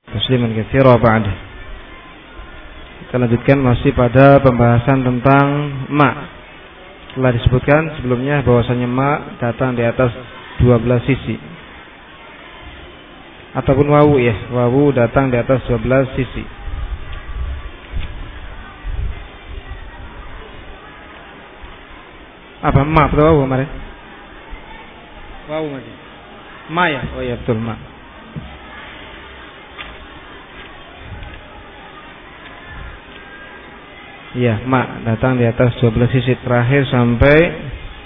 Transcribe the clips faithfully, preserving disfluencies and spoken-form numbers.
Musliman katsira ba'da. Kita lanjutkan masih pada pembahasan tentang ma. Telah disebutkan sebelumnya bahwasanya ma datang di atas dua belas sisi. Ataupun wawu ya, wawu datang di atas dua belas sisi. Apa ma atau wawu kemarin? Wawu aja. Ma ya? Oh ya betul ma. Ya, ma datang di atas dua belas sisi terakhir sampai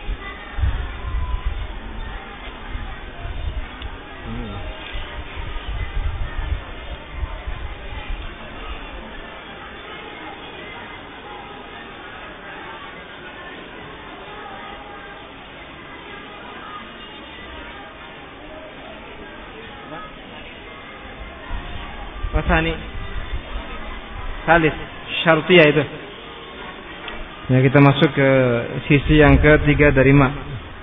Masani Salis syartiyah itu. Ya, kita masuk ke sisi yang ketiga dari ma.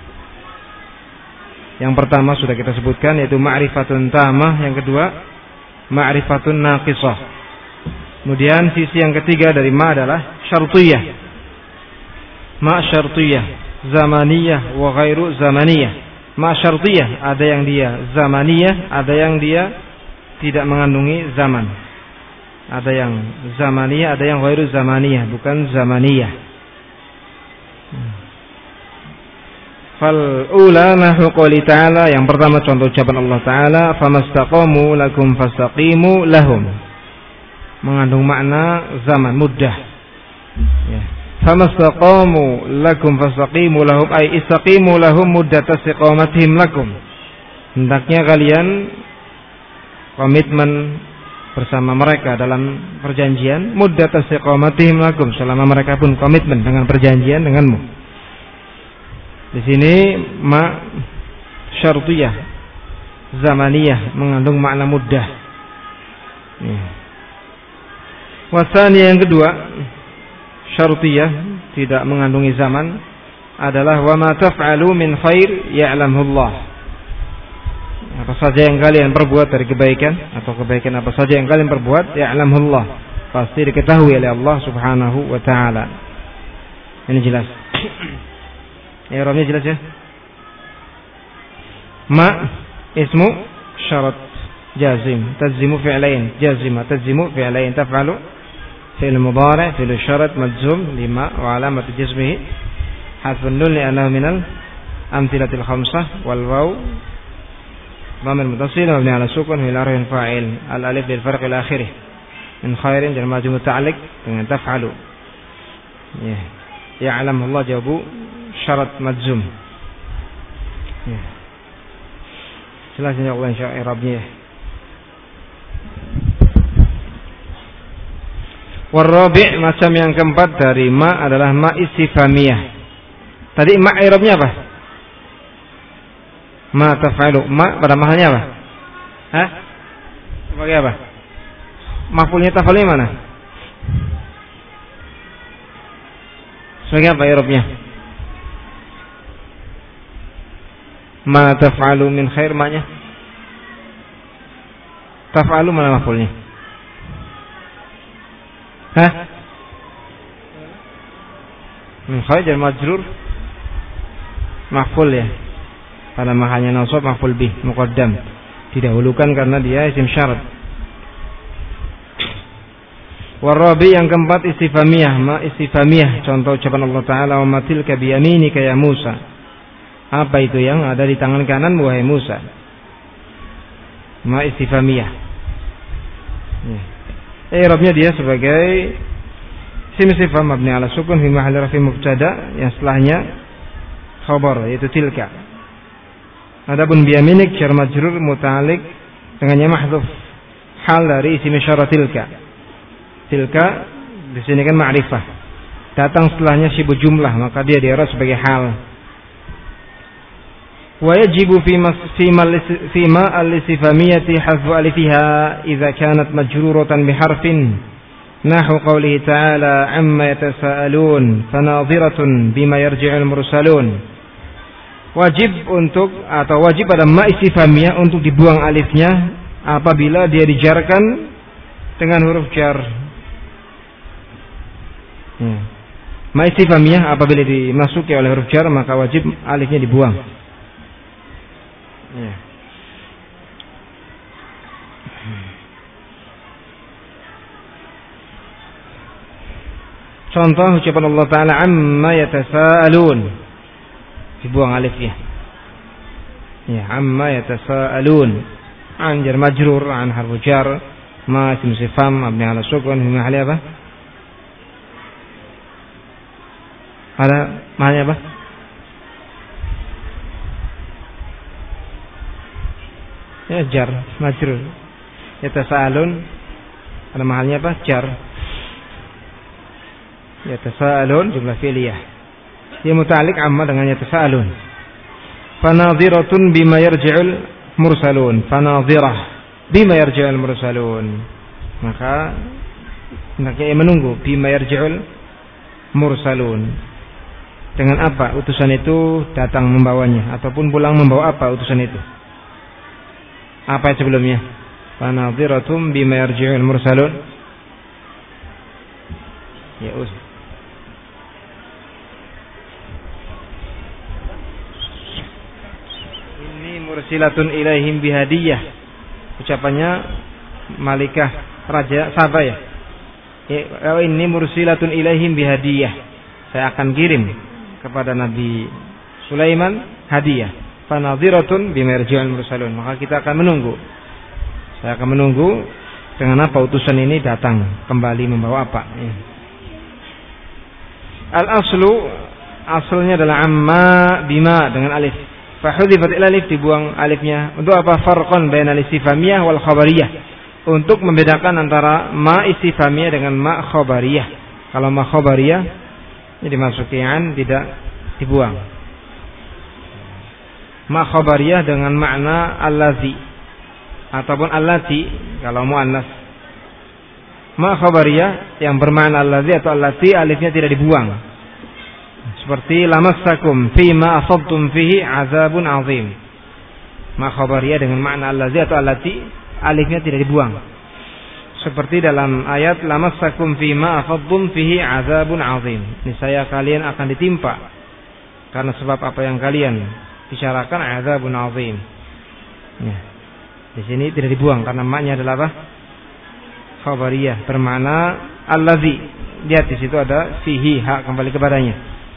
Yang pertama sudah kita sebutkan yaitu ma'rifatun tamah, yang kedua ma'rifatun naqisah. Kemudian sisi yang ketiga dari ma adalah syartiyah. Ma syartiyah, zamaniyah wa ghairu zamaniyah. Ma syartiyah ada yang dia zamaniyah, ada yang dia tidak mengandungi zaman. Ada yang zamaniyah, ada yang ghairu zamaniyah, bukan zamaniyah. Fal ula nahu qouli ta'ala, yang pertama contoh ucapan Allah Ta'ala, famastaqamu lakum fastaqimu lahum, mengandung makna zaman, muddah ya. Famastaqamu lakum fastaqimu lahum ay istaqimu lahum muddata istiqamatihim lakum, hendaknya kalian komitmen bersama mereka dalam perjanjian, muddata istiqamatihim lakum, selama mereka pun komitmen dengan perjanjian denganmu. Di sini ma syartiyah zamaniyah mengandung makna muddah. Ya. Wasani yang kedua syartiyah tidak mengandungi zaman adalah wa ma taf'alu min khair ya'lamhu Allah. Apa saja yang kalian perbuat dari kebaikan atau kebaikan apa saja yang kalian perbuat ya'lamhu Allah, pasti diketahui oleh Allah Subhanahu wa taala. Ini jelas. Ya, romnya jelas ya. Ma ismu syarat jazim, tazimu fi'lain, jazima tazimu fi'lain, taf'alu fi'l mudhari', fi'l syarat majzum lima wa alamat jazmihi hadfun nun li'annahu minal amthilatil khamsah, wal waw dhamir muttasil mabni 'ala sukun fi al-arfin fa'il, al alif lil farq ila akhirih, min khairin jar majzum muta'alliq dengan taf'alu. Ya, ya'lam Allah jawabu syarat majzum. Ya. Jelas ya Allah insyaallah i'rabnya. Warabi' macam yang keempat dari ma adalah ma istifhamiyah. Tadi ma i'rabnya apa? Ma taf'alu, ma pada mahalnya apa? Hah? Sebagai apa? Maf'ulnya taf'alnya mana? Sebagai apa i'rabnya? Ma taf'alu min khair, maknya taf'alu mana maf'ulnya? Hah? Min khair jar majrur maf'ul ya. Pada mahalnya nasab maf'ul bih muqaddam, didahulukan karena dia isim syarat. Warabi yang keempat istifhamiyah, ma istifhamiyah, contoh ucapan Allah Ta'ala wa matilka biyaminika ya Musa. Apa itu yang ada di tangan kanan wahai Musa? Ma istifhamiyah. Ya. I'rabnya dia sebagai isim istifham mabni 'ala sukun fi mahalli raf'i mubtada, yang setelahnya khabar yaitu tilka. Adapun biyaminik jar majrur muta'alliq dengannya mahdhuf hal dari isim isyarat tilka. Tilka di sini kan ma'rifah, datang setelahnya sibuk jumlah, maka dia diarah sebagai hal. Wa yajibu fi fi ma al-istifhamiyati hadfu alifiha idza kanat majruratan bi harfin nahu qawlihi ta'ala amma yatasaalun fanadhiratun bima yarji'ul mursalun. Wajib untuk atau wajib pada ma istifhamiyah untuk dibuang alifnya apabila dia dijarkan dengan huruf jar. Ya. Ma istifhamiyah apabila dimasuki oleh huruf jar maka wajib alifnya dibuang. Ya. Contoh ucapan Allah Ta'ala amma yatasaalun, dibuang alifnya. Ya, amma yatasaalun. An jar majrur, an harfu jar, ma isim sifam mabni ala sukun, fi mahali apa? Ada mahalnya apa? Ya jar, majrur. Yatasaalun, ada mahalnya apa? Jar. Yatasaalun jumlah fi'liyah. Dia muta'alliq amma dengan yatasaalun. Fanadhiratun bima yarji'ul mursalun. Fanadhirah bima yarji'ul mursalun. Maka hendaknya menunggu bima yarji'ul mursalun. Dengan apa utusan itu datang membawanya ataupun pulang membawa apa utusan itu? Apa yang sebelumnya? Fanadhiratun bima yarji'ul mursalun. Ya us. Mursilatun ilaihim bihadiyah. Ucapannya Malikah Raja Saba ya. Oh, ini mursilatun ilaihim bihadiyah. Saya akan kirim kepada Nabi Sulaiman hadiah. Fanadhiratun bima yarji'ul mursalun. Maka kita akan menunggu. Saya akan menunggu dengan apa utusan ini datang kembali membawa apa. Ya. Al-aslu asalnya adalah amma bima dengan alif. Fahudhifat alif, dibuang alifnya. Untuk apa? Farqan bainal istifhamiyah wal khabariyah. Untuk membedakan antara ma istifhamiyah dengan ma khabariyah. Kalau ma khabariyah ini dimasuki an, tidak dibuang. Ma khabariyah dengan makna allazi ataupun allati kalau muannas. Ma khabariyah yang bermakna allazi atau allati alifnya tidak dibuang. Seperti lamassakum fima asabtum fihi azabun azim. Ma khabariyah dengan makna allazi atau allati alifnya tidak dibuang. Seperti dalam ayat lamassakum fima asabtum fihi azabun azim. Niscaya kalian akan ditimpa karena sebab apa yang kalian bicarakan azabun azim. Ya. Di sini tidak dibuang karena maknanya adalah apa? Khabariyah bermakna allazi. Lihat di situ ada fihi, hak kembali kepadanya.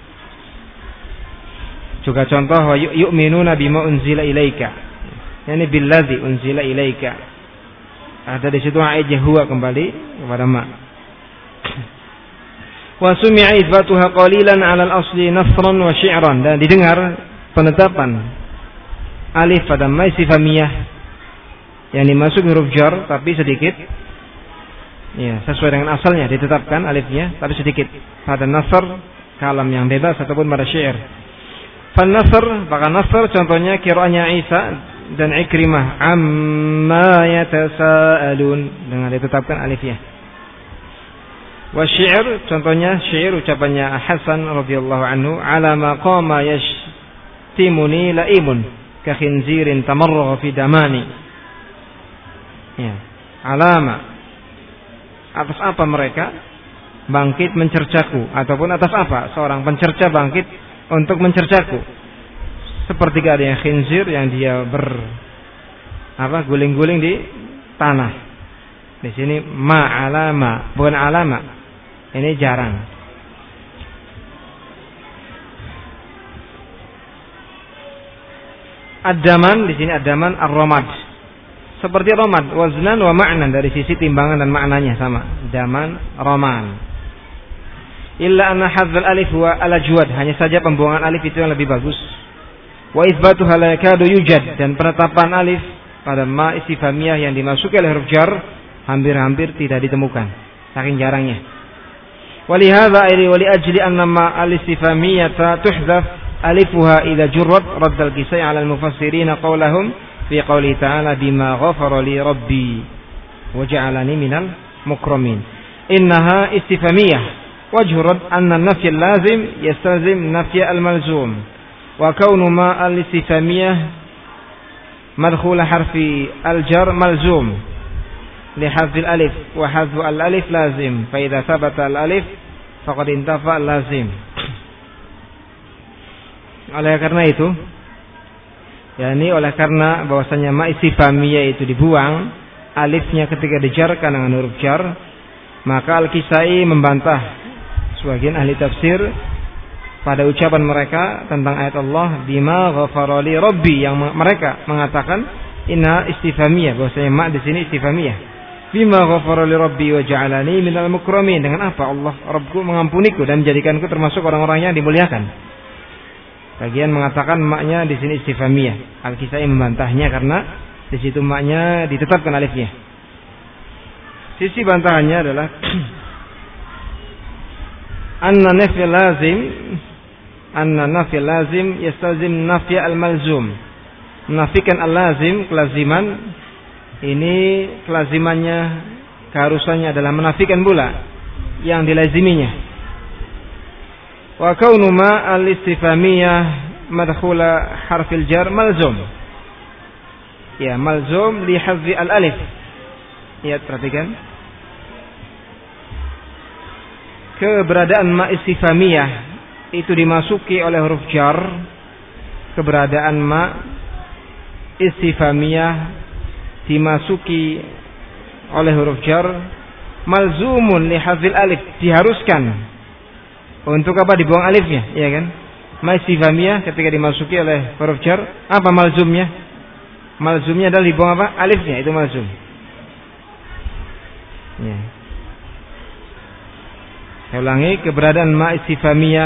Juga contoh wa yu'minuna bima unzila ilaika. Yani billazi unzila ilaika. Ada di situ aijah huwa kembali kepada ma. Wa sumi'a itsbatuha qalilan 'ala al-asli nasran wa syi'ran, dan didengar penetapan alif pada ma istifhamiyah yang dimasuk huruf jar tapi sedikit. Ya, sesuai dengan asalnya ditetapkan alifnya tapi sedikit. Pada nasr kalam yang bebas ataupun pada syair. Fan-nasr, maka nasr contohnya qiraahnya Isa dan Ikrimah amma yatasaalun dengan ditetapkan alifnya. Wa syair contohnya syair ucapannya Hasan radhiyallahu anhu ala ma qama yashtimuni laimun ka khinzirin tamarra fi damani. Ya, alama atas apa mereka bangkit mencercaku ataupun atas apa seorang pencerca bangkit untuk mencercaku, seperti adanya khinzir yang dia ber apa guling-guling di tanah. Di sini ma alama bukan alama, ini jarang. Ad-daman di sini ad-daman ar-ramad, seperti ramad waznan wa ma'nan, dari sisi timbangan dan maknanya sama. Daman raman. Illa anna hadzal alif huwa al-ajwad, hanya saja pembuangan alif itu yang lebih bagus. Wa itsbatuha la yakadu yujad, dan penetapan alif pada ma istifhamiyah yang dimasuki oleh huruf jar hampir-hampir tidak ditemukan, saking jarangnya. Walihadza ay wa li ajli anna ma al-istifhamiyata tuhdhaf alifuha idza jurrat radd al-qisai 'ala al-mufassirin qawlahum fi qouli ta'ala bima ghafara li rabbi wa ja'alani minal mukramin. Innaha istifhamiyah wajhu rad anna nafy al-lazim yastalzim nafy al-malzum wa kaunu ma al-istifhamiyah madkhul harfi al-jar malzum li hadzil alif wa hadzfu al-alif lazim fa idza thabata al-alif faqad intafa al-lazim. Oleh karena itu, yakni oleh karena bahwasanya ma istifhamiyah itu dibuang alifnya ketika dijarkan dengan huruf jar, maka Al-Kisai membantah sebagian ahli tafsir pada ucapan mereka tentang ayat Allah bima ghafara li rabbi, yang mereka mengatakan inna istifhamiyah, bahwasanya ma di sini istifhamiyah. Bima ghafara li rabbi wa ja'alani minal mukramin, dengan apa Allah Rabbku mengampuniku dan menjadikanku termasuk orang-orang yang dimuliakan. Bagian mengatakan maknya di sini istifhamiyah. Al-Kisai membantahnya karena di situ maknya ditetapkan alifnya. Sisi bantahannya adalah anna nafy lazim anna nafy lazim yastazim nafy al-malzum. Menafikan al-lazim, kelaziman, ini kelazimannya, keharusannya adalah menafikan pula yang dilaziminya. Wa kaunu ma al-istifhamiyah madkhula harfil jar malzum. Ya, malzum li hazfi al-alif. Ya, perhatikan. Keberadaan ma istifhamiyah itu dimasuki oleh huruf jar. Keberadaan ma istifhamiyah dimasuki oleh huruf jar malzumun li hazfil alif, diharuskan untuk apa dibuang alifnya, ya kan? Ma istifhamiyah ketika dimasuki oleh huruf jar, apa malzumnya? Malzumnya adalah dibuang apa? Alifnya, itu malzum. Ya. Saya ulangi, keberadaan ma istifhamiyah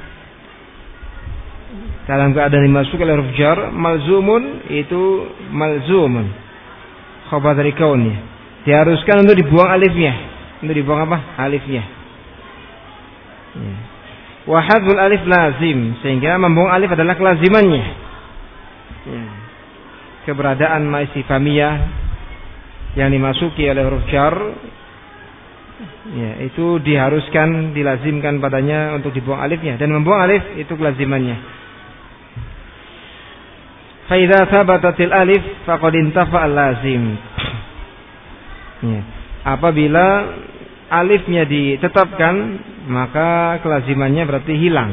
dalam keadaan dimasuki oleh huruf jar, malzumun, itu malzumun. Khabar dari kaunnya. Diharuskan untuk dibuang alifnya. Untuk dibuang apa? Alifnya. Ya. Wa hadzful alif lazim, sehingga membuang alif adalah kelazimannya. Ya. Keberadaan ma istifhamiyah yang dimasuki oleh huruf jar, ya, itu diharuskan, dilazimkan padanya untuk dibuang alifnya, dan membuang alif itu kelazimannya. Fa idza thabatatil alif faqad intafa al-lazim. Ya. Apabila alifnya ditetapkan, maka kelazimannya berarti hilang.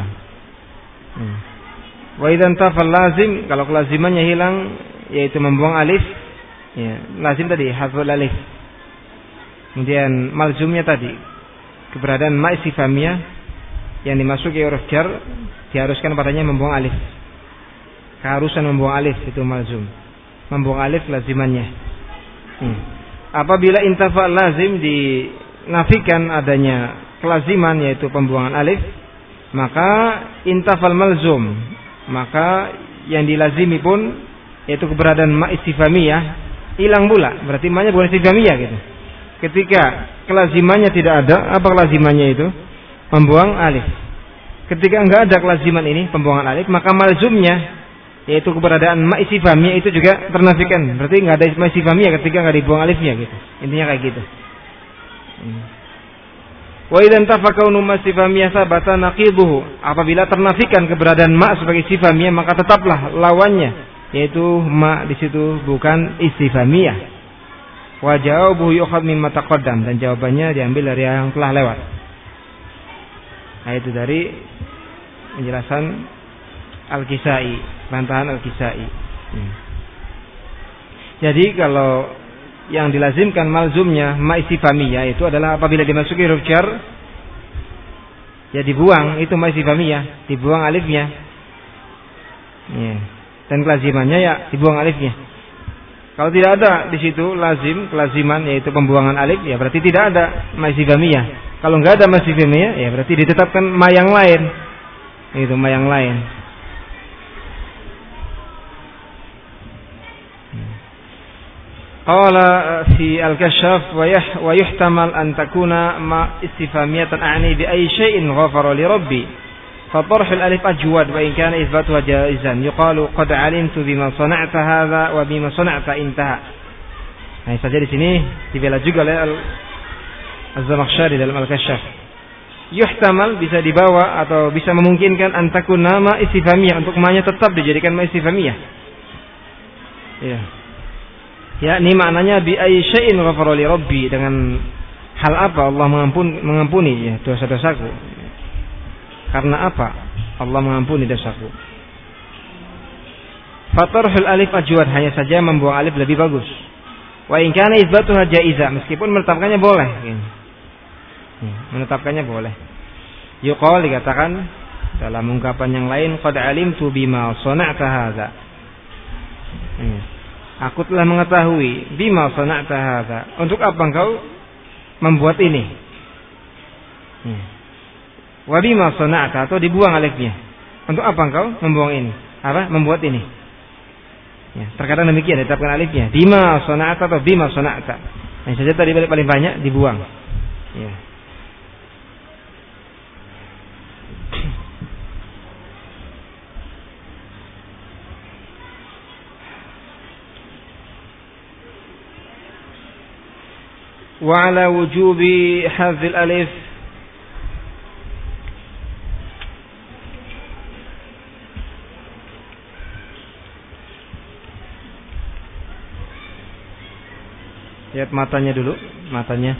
Wa idzan tafal lazim, kalau kelazimannya hilang yaitu membuang alif, ya, lazim tadi hadzful alif. Kemudian malzumnya tadi keberadaan ma istifhamiyah yang dimasuki huruf jar, diharuskan padanya membuang alif. Keharusan membuang alif itu malzum. Membuang alif lazimannya. Hmm. Apabila intafa lazim, dinafikan adanya kelaziman yaitu pembuangan alif, maka intafal malzum, maka yang dilazimi pun yaitu keberadaan ma istifhamiyah hilang pula, berarti ma-nya bukan istifhamiyah gitu. Ketika kelazimannya tidak ada, apa kelazimannya itu? Membuang alif. Ketika enggak ada kelaziman ini, pembuangan alif, maka malzumnya yaitu keberadaan ma istifhamiyah itu juga ternafikan, berarti enggak ada ma istifhamiyah ketika enggak dibuang alifnya gitu. Intinya kayak gitu. Hmm. Wa idzan tafakaunu ma istifhamiyah sabata naqiduhu, apabila ternafikan keberadaan ma sebagai istifhamiyah, maka tetaplah lawannya yaitu ma di situ bukan istifhamiyah. Wa jawabuhu yukhad mimma taqaddam, dan jawabannya diambil dari yang telah lewat. Nah, itu dari penjelasan Al-Kisai, bantahan Al-Kisai. Hmm. Jadi kalau yang dilazimkan malzumnya ma istifhamiyah itu adalah apabila dimasuki huruf jar, ya dibuang itu ma istifhamiyah, dibuang alifnya, ya. Dan kelazimannya ya dibuang alifnya. Kalau tidak ada di situ lazim, kelaziman yaitu pembuangan alif, ya berarti tidak ada ma istifhamiyah. Kalau nggak ada ma istifhamiyah, ya berarti ditetapkan ma yang lain, itu ma yang lain. Qala fi al-kashaf wa yuhtamal an takuna ma istifhamiyatan a'ni bi ayyi shay'in ghafara li rabbi fa tarh al-alif ajwad wa in kana ithbatuha jaizan yuqalu qad 'alimtu bima sana'ta hadha wa bima sana'ta intaha. Nah, saja di sini dibela juga oleh Az-Zamakhsyari dalam al-kashaf. Yuhtamal bisa dibawa atau bisa memungkinkan an takuna ma istifhamiyah, untuk ma-nya tetap dijadikan ma istifhamiyah. Ya. Ya, ini maknanya bi ayyi syai'in ghafara li rabbi, dengan hal apa Allah mengampuni, mengampuni ya dosa-dosaku. Karena apa Allah mengampuni dosaku? Fatarhul alif ajwad, hanya saja membuang alif lebih bagus. Wa in kana itsbatuha jaiza, meskipun menetapkannya boleh. Ya, menetapkannya boleh. Yuqal, dikatakan dalam ungkapan yang lain, qad alimtu bima sana'ta hadza. Ya. Aku telah mengetahui bima sana'ta hadza, untuk apa engkau membuat ini. Ya. Wa bima sana'ta, atau dibuang alifnya. Untuk apa engkau membuang ini? Apa? Membuat ini. Ya, terkadang demikian ditetapkan alifnya. Bima sana'ta atau bima sana'ta. Yang saja tadi paling banyak dibuang. Ya. Wa ala wujubi hadzal alif lihat matanya dulu, matanya.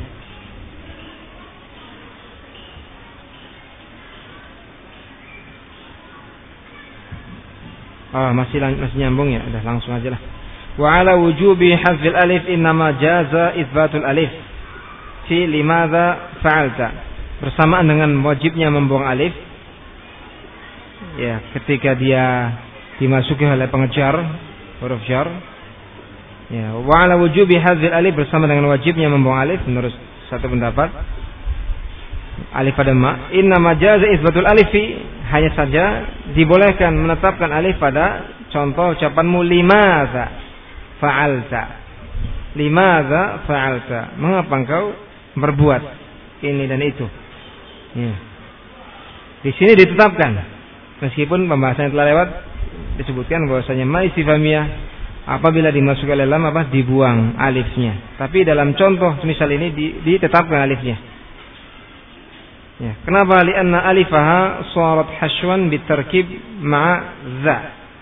Ah, masih masih nyambung ya, udah langsung aja lah. Wa ala wujubi hadzal alif innama jaza itsbatul alif fi limadza fa'alta, bersamaan dengan wajibnya membuang alif ya ketika dia dimasuki oleh pengejar huruf jar. Ya, wa ala wujubi hadzal alif, bersama dengan wajibnya membuang alif menurut satu pendapat alif pada ma. Innama jaza itsbatul alif, hanya saja dibolehkan menetapkan alif pada contoh ucapanmu limadza fa'alta. Limadza fa'alta, mengapa engkau berbuat ini dan itu. Ya. Di sini ditetapkan, meskipun pembahasan yang telah lewat disebutkan bahwasanya ma istifhamiyah apabila dimasuki oleh lam apa dibuang alifnya. Tapi dalam contoh misal ini ditetapkan alifnya. Ya. Kenapa? Lianna alifaha sharat hashwan bitarkib ma'a dza.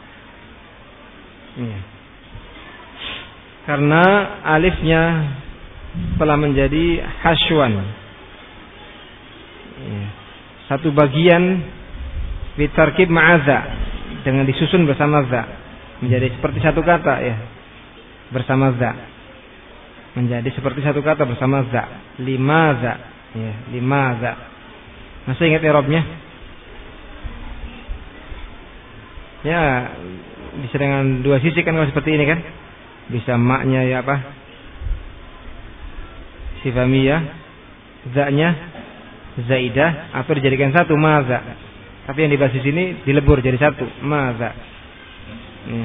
Ya. Karena alifnya telah menjadi hashwan, ya, satu bagian bitarkib ma'adza, dengan disusun bersama za, menjadi seperti satu kata ya, bersama za, menjadi seperti satu kata bersama za. Limadza, ya, limadza. Masih ingat i'rabnya? Ya, bisa dengan dua sisi kan, kalau seperti ini kan, bisa maknya ya apa? Sifamiyah, za-nya zaidah, atau dijadikan satu maza. Tapi yang dibahas di sini dilebur jadi satu maza. Ya.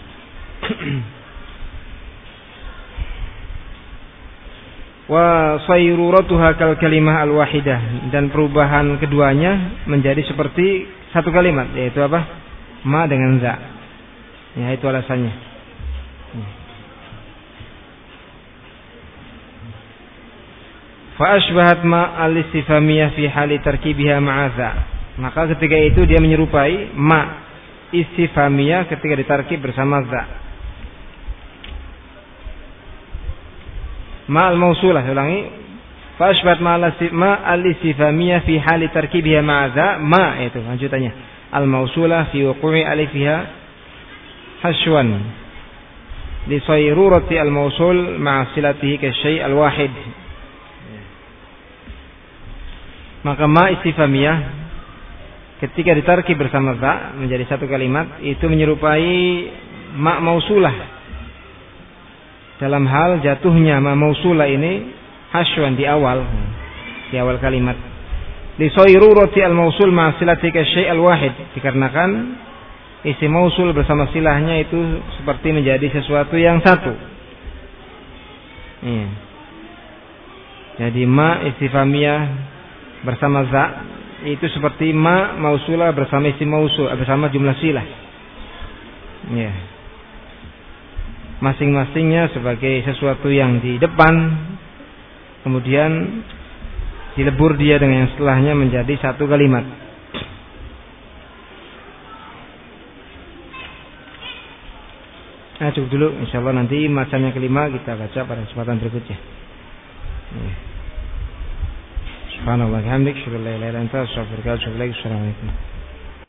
Wa sayruratuha kal kalimah al wahidah, dan perubahan keduanya menjadi seperti satu kalimat, yaitu apa? Ma dengan za. Ya, itu alasannya. Ya. Fa asbahat ma al-istifhamiyah fi hali tarkibiha ma'adza, maka ketika itu dia menyerupai ma istifhamiyah ketika ditarkib bersama za. Ma al-mausulah, ulangi. Fa asbahat ma al-istifhamiyah fi hali tarkibiha ma'adza, ma itu lanjutannya al-mausulah fi wuqu'i alifiha hashwan li sayrurati al-mausul ma'a silatihi ka syai' al-wahid. Maka ma istifhamiyah ketika ditarkib bersama za menjadi satu kalimat itu menyerupai ma mausulah dalam hal jatuhnya ma mausulah ini hashwan di awal di awal kalimat. Li sayrurati al mausul ma silatika syai' al wahid, dikarenakan isi mausul bersama silahnya itu seperti menjadi sesuatu yang satu. Hmm. Jadi ma istifhamiyah bersama za itu seperti ma mausulah bersama isim mausul bersama jumlah silah. Ya. Masing-masingnya sebagai sesuatu yang di depan, kemudian dilebur dia dengan yang setelahnya menjadi satu kalimat. Nah, cukup dulu. Insyaallah nanti macam yang kelima kita baca pada kesempatan berikutnya. Ya. Subhanallah, hamdik, syukur la ilaha illa anta, astaghfiruka wa atubu ilaik. Assalamualaikum.